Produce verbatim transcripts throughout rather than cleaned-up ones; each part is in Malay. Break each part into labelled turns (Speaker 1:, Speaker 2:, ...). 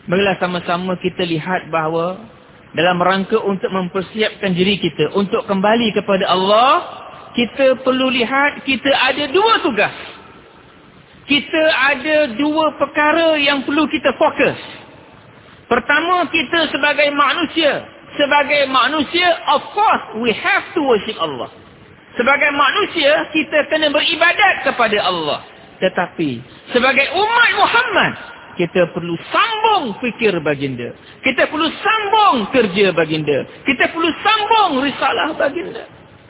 Speaker 1: Marilah sama-sama kita lihat bahawa dalam rangka untuk mempersiapkan diri kita untuk kembali kepada Allah, kita perlu lihat kita ada dua tugas. Kita ada dua perkara yang perlu kita fokus. Pertama, kita sebagai manusia. Sebagai manusia, of course, we have to worship Allah. Sebagai manusia, kita kena beribadat kepada Allah. Tetapi, sebagai umat Muhammad, kita perlu sambung fikir baginda. Kita perlu sambung kerja baginda. Kita perlu sambung risalah baginda.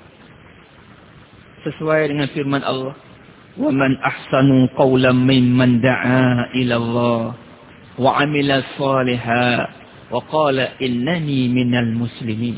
Speaker 1: Sesuai dengan firman Allah. وَمَنْ أَحْسَنُ قَوْلًا مِّمَّنْ دَعَا إِلَى اللَّهِ وَعَمِلَ صَالِحًا وَقَالَ إِنَّنِي مِنَ الْمُسْلِمِينَ.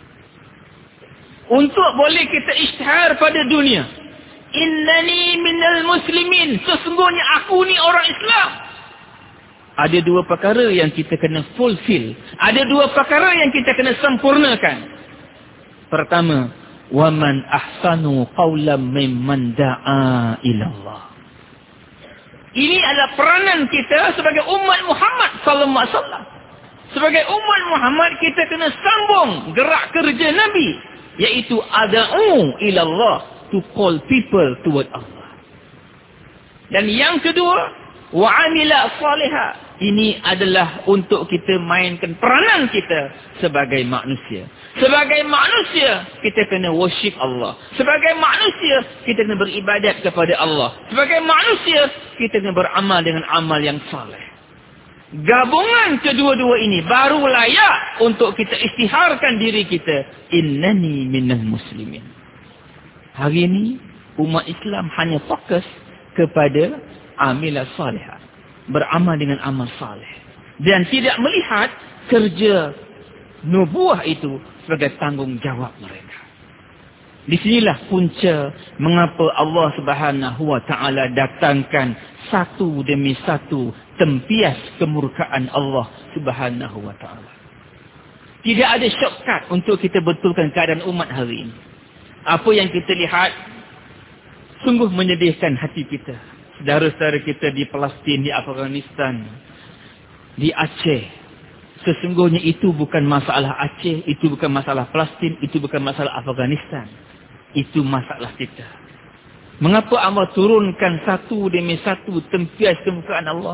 Speaker 1: Untuk boleh kita isytihar pada dunia, innani minal muslimin, sesungguhnya aku ni orang Islam. Ada dua perkara yang kita kena fulfill. Ada dua perkara yang kita kena sempurnakan. Pertama, وَمَنْ أَحْسَنُ قَوْلًا مِّمَّنْ دَعَا إِلَى اللَّهِ. Ini adalah peranan kita sebagai umat Muhammad sallallahu alaihi wasallam. Sebagai umat Muhammad, kita kena sambung gerak kerja Nabi, iaitu ada'u ila Allah, to call people toward Allah. Dan yang kedua, wa'amila salihah. Ini adalah untuk kita mainkan peranan kita sebagai manusia. Sebagai manusia, kita kena worship Allah. Sebagai manusia, kita kena beribadat kepada Allah. Sebagai manusia, kita kena beramal dengan amal yang saleh. Gabungan kedua-dua ini baru layak untuk kita isytiharkan diri kita. Innani minal muslimin. Hari ini, umat Islam hanya fokus kepada amilah salihah. Beramal dengan amal saleh. Dan tidak melihat kerja nubuah itu sebagai tanggungjawab mereka. Di sinilah punca mengapa Allah Subhanahu wa taala datangkan satu demi satu tempias kemurkaan Allah Subhanahu wa taala. Tidak ada shortcut untuk kita betulkan keadaan umat hari ini. Apa yang kita lihat sungguh menyedihkan hati kita. Saudara-saudara kita di Palestin, di Afghanistan, di Aceh. Sesungguhnya itu bukan masalah Aceh, itu bukan masalah Palestin, itu bukan masalah Afghanistan. Itu masalah kita. Mengapa Allah turunkan satu demi satu tempias kemukaan Allah?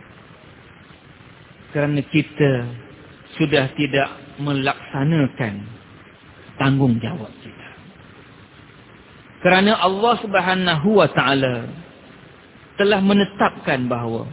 Speaker 1: Kerana kita sudah tidak melaksanakan tanggungjawab kita. Kerana Allah Subhanahu wa taala telah menetapkan bahawa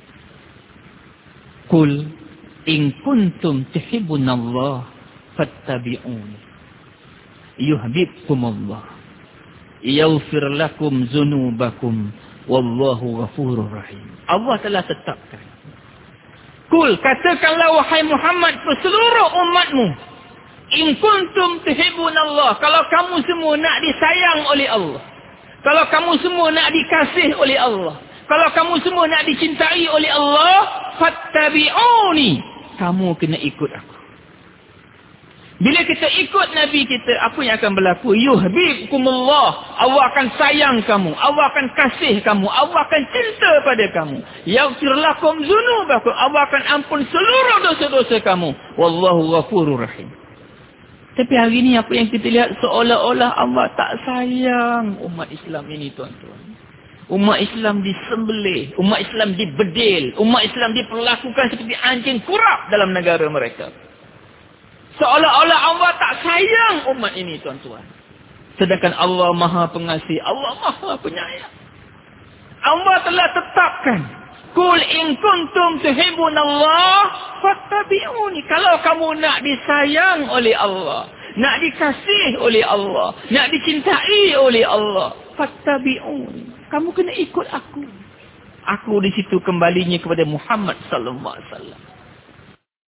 Speaker 1: Qul in kuntum tuhibbunallah fattabi'uni yuhibbukumullah yaghfir lakum dzunubakum wallahu ghafurur rahim. Allah telah tetapkan. Qul, katakanlah wahai Muhammad ke seluruh umatmu, in kuntum tuhibbunallah, kalau kamu semua nak disayang oleh Allah, kalau kamu semua nak dikasih oleh Allah, kalau kamu semua nak dicintai oleh Allah, fattabi'uni, kamu kena ikut aku. Bila kita ikut Nabi kita, apa yang akan berlaku? Yuhibbukumullah, Allah akan sayang kamu, Allah akan kasih kamu, Allah akan cinta pada kamu. Yaghfir lakum dzunubakum, Allah akan ampun seluruh dosa-dosa kamu. Wallahu ghafurur rahim. Tapi hari ini apa yang kita lihat, seolah-olah Allah tak sayang umat Islam ini, tuan-tuan. Umat Islam disembelih, umat Islam dibedil, umat Islam diperlakukan seperti anjing kurap dalam negara mereka. Seolah-olah Allah tak sayang umat ini, tuan-tuan. Sedangkan Allah Maha Pengasih, Allah Maha Penyayang. Allah telah tetapkan, Qul in kuntum tuhibbunallah fattabi'uni. Kalau kamu nak disayang oleh Allah, nak dikasih oleh Allah, nak dicintai oleh Allah, fattabi'uni, kamu kena ikut aku. Aku di situ kembalinya kepada Muhammad sallallahu alaihi wasallam.